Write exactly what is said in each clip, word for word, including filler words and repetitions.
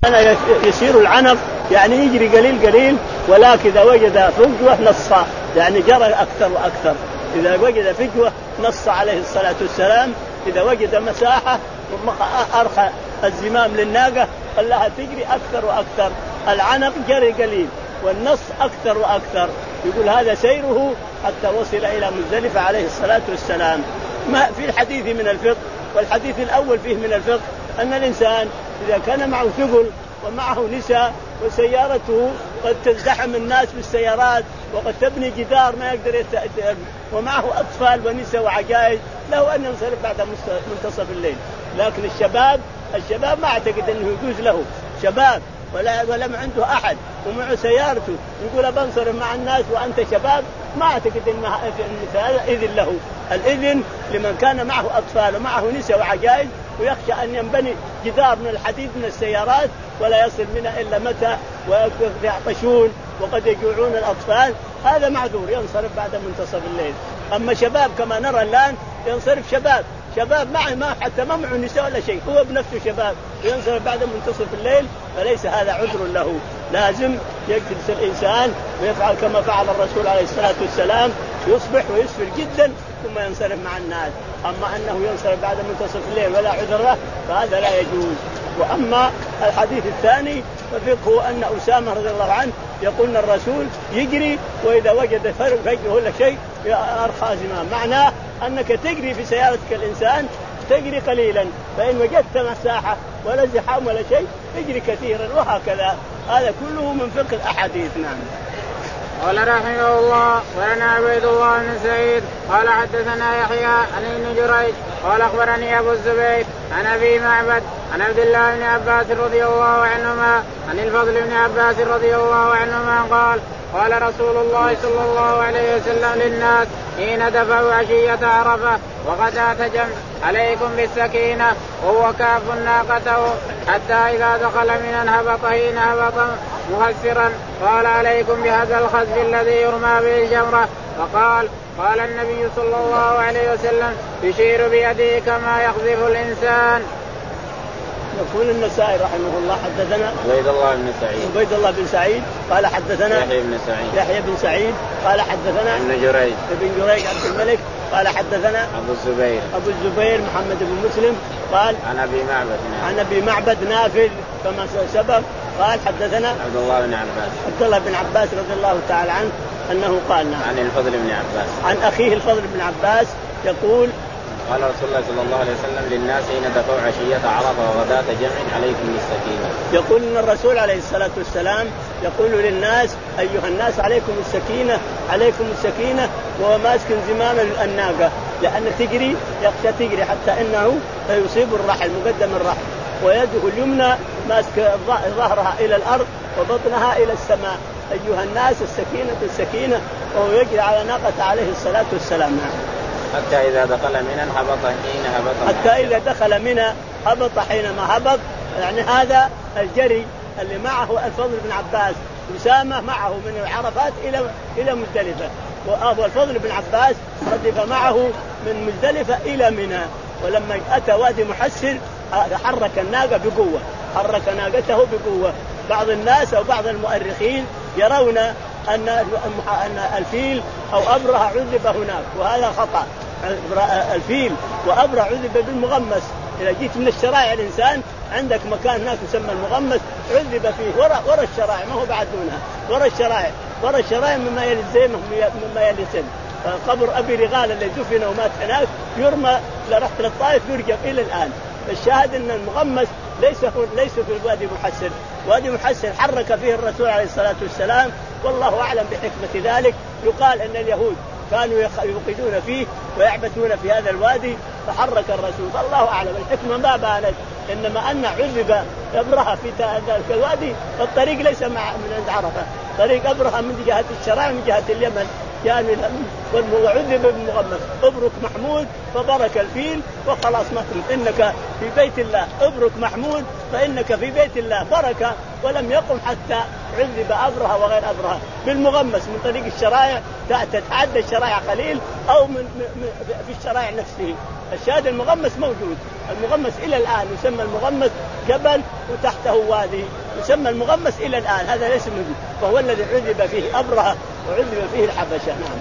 أنا يسير العنق يعني يجري قليل قليل، ولكن إذا وجد فجوة نص يعني جرى أكثر وأكثر. إذا وجد فجوة نص عليه الصلاة والسلام، إذا وجد مساحة أرخى الزمام للناقة قال لها تجري أكثر وأكثر. العنق جري قليل والنص أكثر وأكثر. يقول هذا سيره حتى وصل إلى مزدلفة عليه الصلاة والسلام. ما في الحديث من الفقه، والحديث الأول فيه من الفقه أن الإنسان إذا كان معه ثقل ومعه نساء وسيارته قد تزدحم الناس بالسيارات وقد تبني جدار ما يقدر يتأثر، ومعه أطفال ونساء وعجائز، له أن ينصرف بعد منتصف الليل. لكن الشباب الشباب ما أعتقد أنه يجوز له شباب ولا ولا عنده أحد ومعه سيارته يقول بنصرف مع الناس وأنت شباب، ما أعتقد أن هذا إذن له. الإذن لمن كان معه أطفال ومعه نساء وعجائز ويخشى أن ينبني جدار من الحديد من السيارات ولا يصل منها إلا متى ويعطشون وقد يجوعون الأطفال، هذا معذور ينصرف بعد منتصف الليل. أما شباب كما نرى الآن ينصرف شباب شباب معه ما حتى ما معه نساء ولا شيء، هو بنفسه شباب ينصرف بعد منتصف الليل، فليس هذا عذر له. لازم يجلس الإنسان ويفعل كما فعل الرسول عليه الصلاة والسلام، يصبح ويسفر جدا ثم ينصرف مع الناس. أما أنه ينصرف بعد منتصف الليل ولا عذر له فهذا لا يجوز. وأما الحديث الثاني ففقه أن أسامة رضي الله عنه يقول أن الرسول يجري وإذا وجد فرق فجأة ولا شيء أرخى زمام، معناه أنك تجري في سيارتك الإنسان تجري قليلا، فإن وجدت مساحة ولا زحام ولا شيء اجري كثيرا، وهكذا. هذا كله من فقه الأحاديث. نعم. قال رحمه الله ولنا عبيد الله بن سعيد قال حدثنا يحيى عن ابن جريج قال أخبرني أبو الزبير عن أبي معبد عن عبد الله بن عباس رضي الله عنهما عن الفضل بن عباس رضي الله عنهما قال قال رسول الله صلى الله عليه وسلم للناس حين دفعوا عشية عرفة وغداة جمع عليكم بالسكينة وهو كاف ناقته حتى إذا دخل من هبط حين هبط مهسرا قال عليكم بهذا الخزف الذي يرمى به الجمرة. فقال قال النبي صلى الله عليه وسلم يشير بيده كما يخذف الإنسان. يقول النسائي رحمه الله حدثنا عبيد الله بن سعيد عبيد الله بن سعيد قال حدثنا يحيى بن سعيد يحيى بن سعيد قال حدثنا ابن جريج ابن جريج عبد الملك قال حدثنا أبو الزبير أبو الزبير محمد بن مسلم قال عن أبي معبد عن أبي معبد نافذ كما سبق قال حدثنا عبد الله بن عباس عبد الله بن عباس رضي الله تعالى عنه أنه قال عن الفضل بن عباس عن أخيه الفضل بن عباس يقول قال رسول الله صلى الله عليه وسلم للناس حين دفعوا عشية عرفة وغداة جمع عليكم بالسكينة. يقول ان الرسول عليه الصلاة والسلام يقول للناس أيها الناس عليكم السكينة عليكم السكينة، وهو ماسك زمام الناقة لأن تجري يخشى تجري حتى إنه يصيب الرحل مقدم الرحل، ويده اليمنى ماسك ظهرها إلى الأرض وبطنها إلى السماء. أيها الناس السكينة السكينة، وهو يجري على ناقة عليه الصلاة والسلام. حتى إذا دخل منى هبط حين هبط حتى إذا دخل منى هبط حينما هبط، يعني هذا الجري اللي معه الفضل بن عباس أسامة معه من العرفات إلى إلى مزدلفة، وأبو الفضل بن عباس ردف معه من مزدلفة إلى منى. ولما أتى وادي محسر حرك الناقة بقوة حرك ناقته بقوة. بعض الناس أو بعض المؤرخين يرون أن أن الفيل أو أبرهة عذب هناك، وهذا خطأ. الفيل وأبرهة عذب بالمغمس. إذا جيت من الشرائع الإنسان عندك مكان هناك يسمى المغمس عذب فيه وراء وراء الشرائع، ما هو بعد دونها، وراء الشرائع وراء الشرائع مما يلي الزين مما يلي سن. قبر أبي رغال اللي دفن ومات هناك يرمى لرحت للطائف يرجم إلى الآن. الشاهد أن المغمس ليس ليس في الوادي محسر. وادي محسر حرك فيه الرسول عليه الصلاة والسلام، والله أعلم بحكمة ذلك. يقال أن اليهود كانوا يوقدون فيه ويعبثون في هذا الوادي فحرك الرسول، فالله أعلم الحكمة ما بانت، إنما أن عذب أبرهة في ذلك الوادي. فالطريق ليس مع من عند عرفة، طريق أبرهة من جهة الشرع من جهة اليمن، يعني وعذب بالمغمس. ابرك محمود فبرك الفيل وخلاص مطلب إنك في بيت الله. ابرك محمود فإنك في بيت الله. بركة ولم يقم حتى عذب أبرهة وغير أبرهة بالمغمس من طريق الشرائع، تتعدى الشرائع قليل أو من في الشرائع نفسه. الشاهد المغمس موجود، المغمس إلى الآن يسمى المغمس جبل وتحته وادي، يسمى المغمس إلى الآن، هذا ليس موجود، فهو الذي عذب فيه أبرهة وعذب فيه الحبشة. نعم.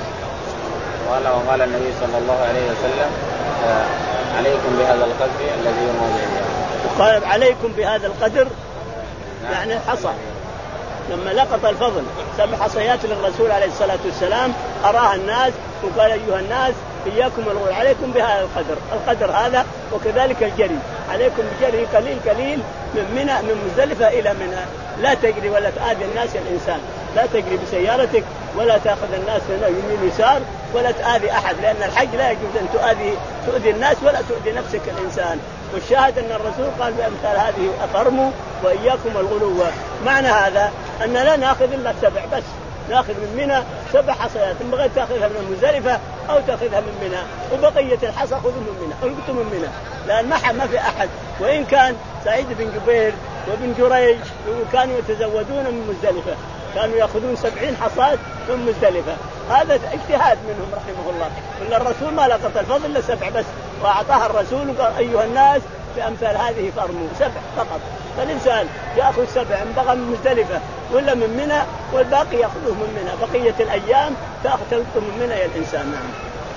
قال وقال النبي صلى الله عليه وسلم آه عليكم بهذا القدر الذي هو موضع. وقال عليكم بهذا القدر يعني الحصى، لما لقط الفضل سبع حصيات للرسول عليه الصلاة والسلام أراها الناس وقال أيها الناس إياكم الغول، عليكم بهذا القدر، القدر هذا، وكذلك الجري عليكم بجري قليل قليل من منى من مزدلفة إلى منى، لا تجري ولا تآذي الناس الإنسان، لا تجري بسيارتك ولا تأخذ الناس من يمين يسار ولا تآذي أحد، لأن الحج لا يجوز أن تؤذي تؤذي الناس ولا تؤذي نفسك الإنسان. والشاهد أن الرسول قال بأمثال هذه أفرموا وإياكم الغلو. معنى هذا أن لا نأخذ إلا سبع بس، نأخذ من منى سبع حصيات، إن بغيت تأخذها من مزدلفة أو تأخذها من منى، وبقية الحصى خذوا من منى، ألقطوا من منى، لأن ما ما في أحد. وإن كان سعيد بن جبير وابن جريج كانوا يتزودون من مزدلفة، كانوا يأخذون سبعين حصاة من مزدلفة، هذا اجتهاد منهم رحمه الله. إلا الرسول ما لقط الفضل إلا سبع بس، وأعطاها الرسول وقال أيها الناس بأمثال هذه فرموا، سبع فقط. فالإنسان يأخذ سبع من بغى من مزدلفة ولا من منى، والباقي يأخذه من منى، بقية الأيام تأخذ من منى يا الإنسان. نعم.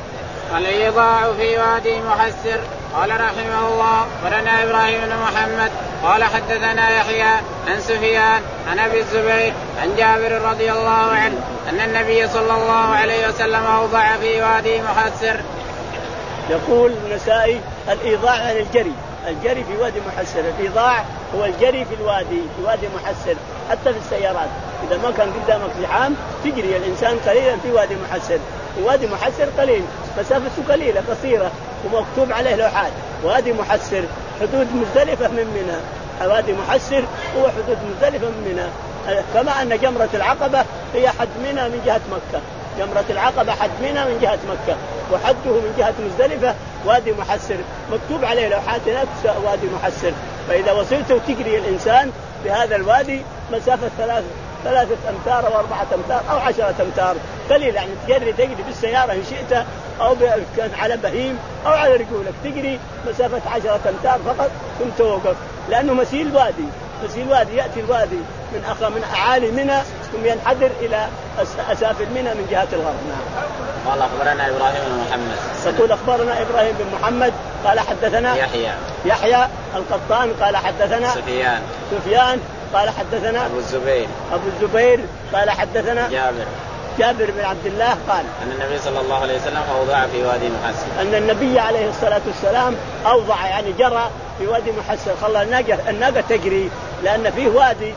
الإيضاع في وادي محسر. قال رحمه الله ولنا إبراهيم بن محمد قال حدثنا يحيى عن سفيان عن أبي الزبير عن جابر رضي الله عنه أن النبي صلى الله عليه وسلم أوضع في وادي محسر. يقول النسائي الإيضاع عن الجري، الجري في وادي محسر، الإيضاع هو الجري في الوادي في وادي محسر، حتى في السيارات إذا ما كان قدامك زحام تجري الإنسان قليلا في وادي محسر. وادي محسر قليل، مسافته قليلة قصيرة، ومكتوب عليه لوحات وادي محسر حدود مزدلفة من منى، وادي محسر هو حدود مزدلفة من منى، كما أن جمرة العقبة هي حد منى من جهة مكة، جمرة العقبة حد منى من جهة مكة، وحده من جهة مزدلفة وادي محسر، مكتوب عليه لوحات هناك وادي محسر. فإذا وصلت وتجري الإنسان بهذا الوادي مسافة ثلاث ثلاثة أمتار أو أربعة أمتار أو عشرة أمتار قليل، يعني تجري تجري بالسيارة إن شئت أو على بهيم أو على رجولك تجري مسافة عشرة أمتار فقط ثم توقف، لأنه مسيل وادي، مسيل وادي يأتي الوادي من أخ من أعالي منى ثم ينحدر إلى أسافل منى من جهة الغرب. نعم. قال أخبرنا إبراهيم بن محمد. يقول أخبرنا إبراهيم بن محمد قال حدثنا يحيى يحيى القطان قال حدثنا سفيان سفيان قال حدثنا أبو الزبير أبو الزبير قال حدثنا جابر جابر بن عبد الله قال أن النبي صلى الله عليه وسلم أوضع في وادي محسر، أن النبي عليه الصلاة والسلام أوضع يعني جرى في وادي محسر، خلى الناقة الناقة تجري، لأن فيه وادي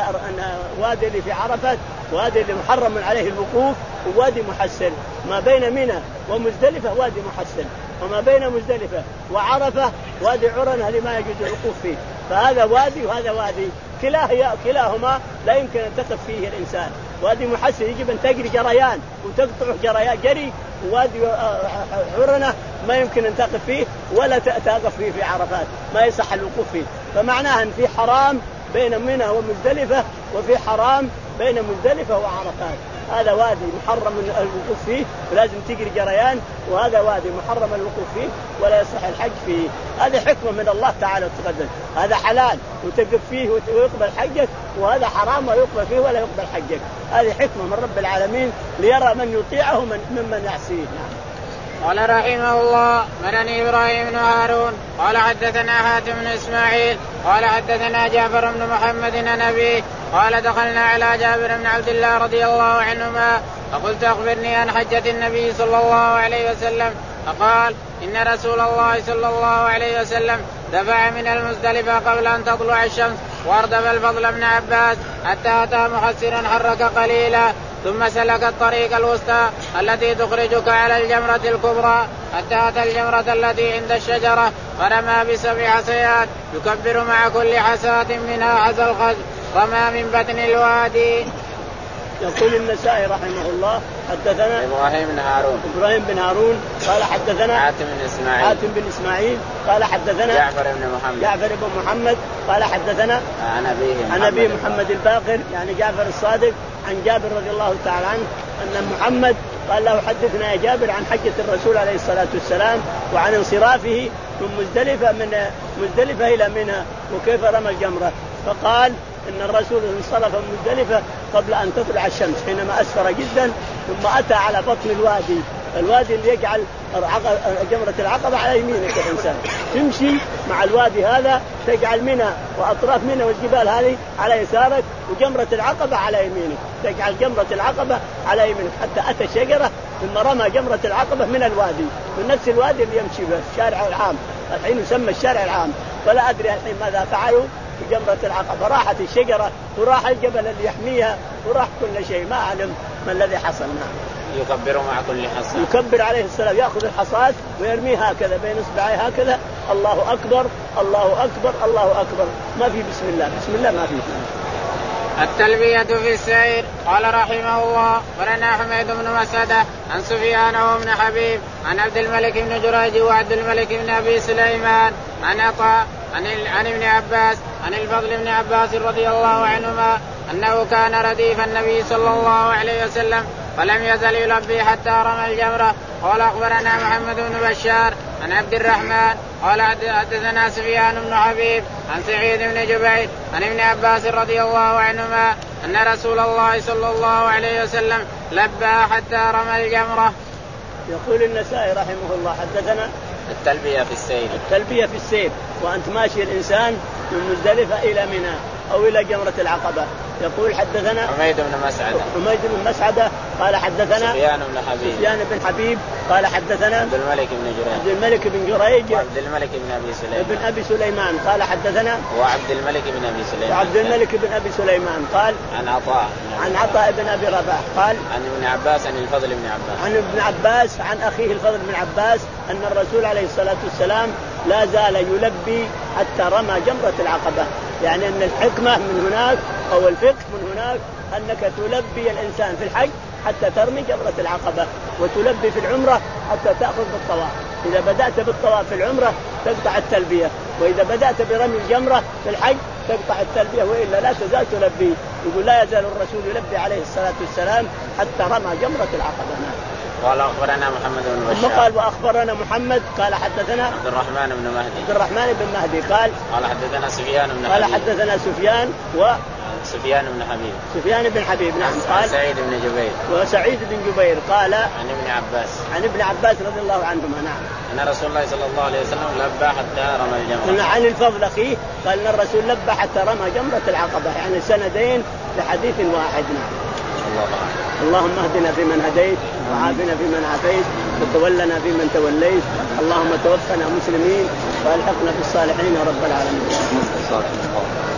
وادي اللي في عرفة، وادي اللي محرم عليه الوقوف، ووادي محسر ما بين منى ومزدلفة وادي محسر، وما بين مزدلفة وعرفة وادي عرنة اللي ما يجوز الوقوف فيه، فهذا وادي وهذا وادي كلاه كلاهما لا يمكن أن تقف فيه الإنسان. وادي محسر يجب أن تجري جريان وتقطع جريان جري، ووادي عرنة ما يمكن أن تقف فيه ولا تقف فيه في عرفات، ما يصح الوقوف فيه. فمعناها أن في حرام بين منى ومزدلفة، وفي حرام بين مزدلفة وعرفات. هذا وادي محرم الوقوف فيه ولازم تجري جريان، وهذا وادي محرم الوقوف فيه ولا يصح الحج فيه. هذه حكمة من الله تعالى وتقدم، هذا حلال وتقف فيه ويقبل حجك، وهذا حرام ويقبل فيه ولا يقبل حجك. هذه حكمة من رب العالمين ليرى من يطيعه من ممن يعصيه. قال رحمه الله مرني إبراهيم بن هارون قال حدثنا حاتم بن إسماعيل قال حدثنا جعفر بن محمد عن أبيه قال دخلنا على جابر بن عبد الله رضي الله عنهما فقلت أخبرني عن حجة النبي صلى الله عليه وسلم، فقال إن رسول الله صلى الله عليه وسلم دفع من المزدلفة قبل أن تطلع الشمس واردف الفضل بن عباس حتى أتى محسرا حرك قليلا، ثم سلك الطريق الوسطى التي تخرجك على الجمرة الكبرى حتى أتى الجمرة التي عند الشجرة فرمى بسبع حصيات يكبر مع كل حصاة منها حصى الخز، رمى من بطن الوادي. يقول النسائي رحمه الله حدثنا إبراهيم بن هارون إبراهيم بن هارون قال حدثنا حاتم بن إسماعيل حاتم بن إسماعيل قال حدثنا جعفر بن محمد جعفر بن محمد قال حدثنا عن أبيه عن أبي محمد الباقر يعني جعفر الصادق عن جابر رضي الله تعالى عنه أن محمد قال له حدثنا يا جابر عن حجة الرسول عليه الصلاة والسلام وعن انصرافه من مزدلفة من مزدلفة إلى منى وكيف رمى الجمرة. فقال إن الرسول انصرف من مزدلفة قبل أن تطلع الشمس حينما أسفر جدا ثم أتى على بطن الوادي الوادي اللي يجعل جمرة العقبة على يمينك الإنسان تمشي مع الوادي هذا تجعل منى وأطراف منى والجبال هذه على يسارك وجمرة العقبة على يمينك تجعل جمرة العقبة على يمينك حتى أتى الشجرة ثم رمى جمرة العقبة من الوادي من نفس الوادي اللي يمشي به الشارع العام الحين يسمى الشارع العام. فلا أدري الحين ماذا فعلوا في جمرة العقبة راحت الشجرة وراح الجبل اللي يحميها وراح كل شيء ما أعلم ما الذي حصل. نعم يكبر مع كل حصاد يكبر عليه السلام يأخذ الحصاد ويرميه هكذا بين إصبعيه هكذا الله أكبر الله أكبر الله أكبر ما في بسم الله بسم الله ما في. التلبية في السير. قال رحمه الله ولنا حميد بن مسعدة عن سفيان وابن حبيب عن عبد الملك بن جريج وعبد الملك بن أبي سليمان عن عطاء عن, عن ابن عباس عن الفضل بن عباس رضي الله عنهما أنه كان رديف النبي صلى الله عليه وسلم فلم يزل يلبي حتى رمى الجمرة. قال أخبرنا محمد بن بشار عن عبد الرحمن قال حدثنا سفيان بن حبيب عن سعيد بن جبير عن ابن عباس رضي الله عنهما أن رسول الله صلى الله عليه وسلم لبى حتى رمى الجمرة. يقول النسائي رحمه الله حدثنا التلبية في السير. التلبية في السير وأنت ماشي الإنسان من مزدلفة إلى منى أو إلى جمرة العقبة. يقول حدثنا حميد بن مسعدة حميد بن مسعدة قال حدثنا سفيان بن حبيب سفيان بن حبيب قال حدثنا عبد الملك بن جريج عبد الملك بن جريج وعبد الملك بن أبي سليمان بن أبي سليمان قال حدثنا وعبد الملك بن أبي سليمان وعبد الملك بن أبي سليمان قال عن عطاء عن عطاء بن أبي رباح قال عن ابن عباس عن الفضل بن عباس عن ابن عباس عن أخيه الفضل بن عباس أن الرسول عليه الصلاة والسلام لا زال يلبي حتى رمى جمرة العقبة. يعني أن الحكمة من هناك أو الفقه من هناك أنك تلبي الإنسان في الحج حتى ترمي جمرة العقبة وتلبي في العمرة حتى تأخذ بالطواف. إذا بدأت بالطواف في العمرة تقطع التلبية وإذا بدأت برمي الجمرة في الحج تقطع التلبية وإلا لا تزال تلبي. يقول لا يزال الرسول يلبي عليه الصلاة والسلام حتى رمى جمرة العقبة. قال أخبرنا محمد بن بشار قال وأخبرنا محمد قال حدثنا عبد الرحمن بن مهدي عبد الرحمن بن مهدي قال قال حدثنا سفيان بن قال حبيب حدثنا سفيان و سفيان بن حبيب سفيان بن حبيب نعم قال سعيد بن جبير وسعيد بن جبير قال عن ابن عباس عن ابن عباس رضي الله عنهما نعم أن رسول الله صلى الله عليه وسلم لبى حتى رمى الجمرة. عن الفضل أخيه قال أن الرسول لبى حتى رمى جمرة العقبة يعني سندين لحديث واحد. نعم اللهم اهدنا فيمن هديت وعافنا فيمن عافيت وتولنا فيمن توليت اللهم توفنا مسلمين والحقنا بالصالحين يا رب العالمين.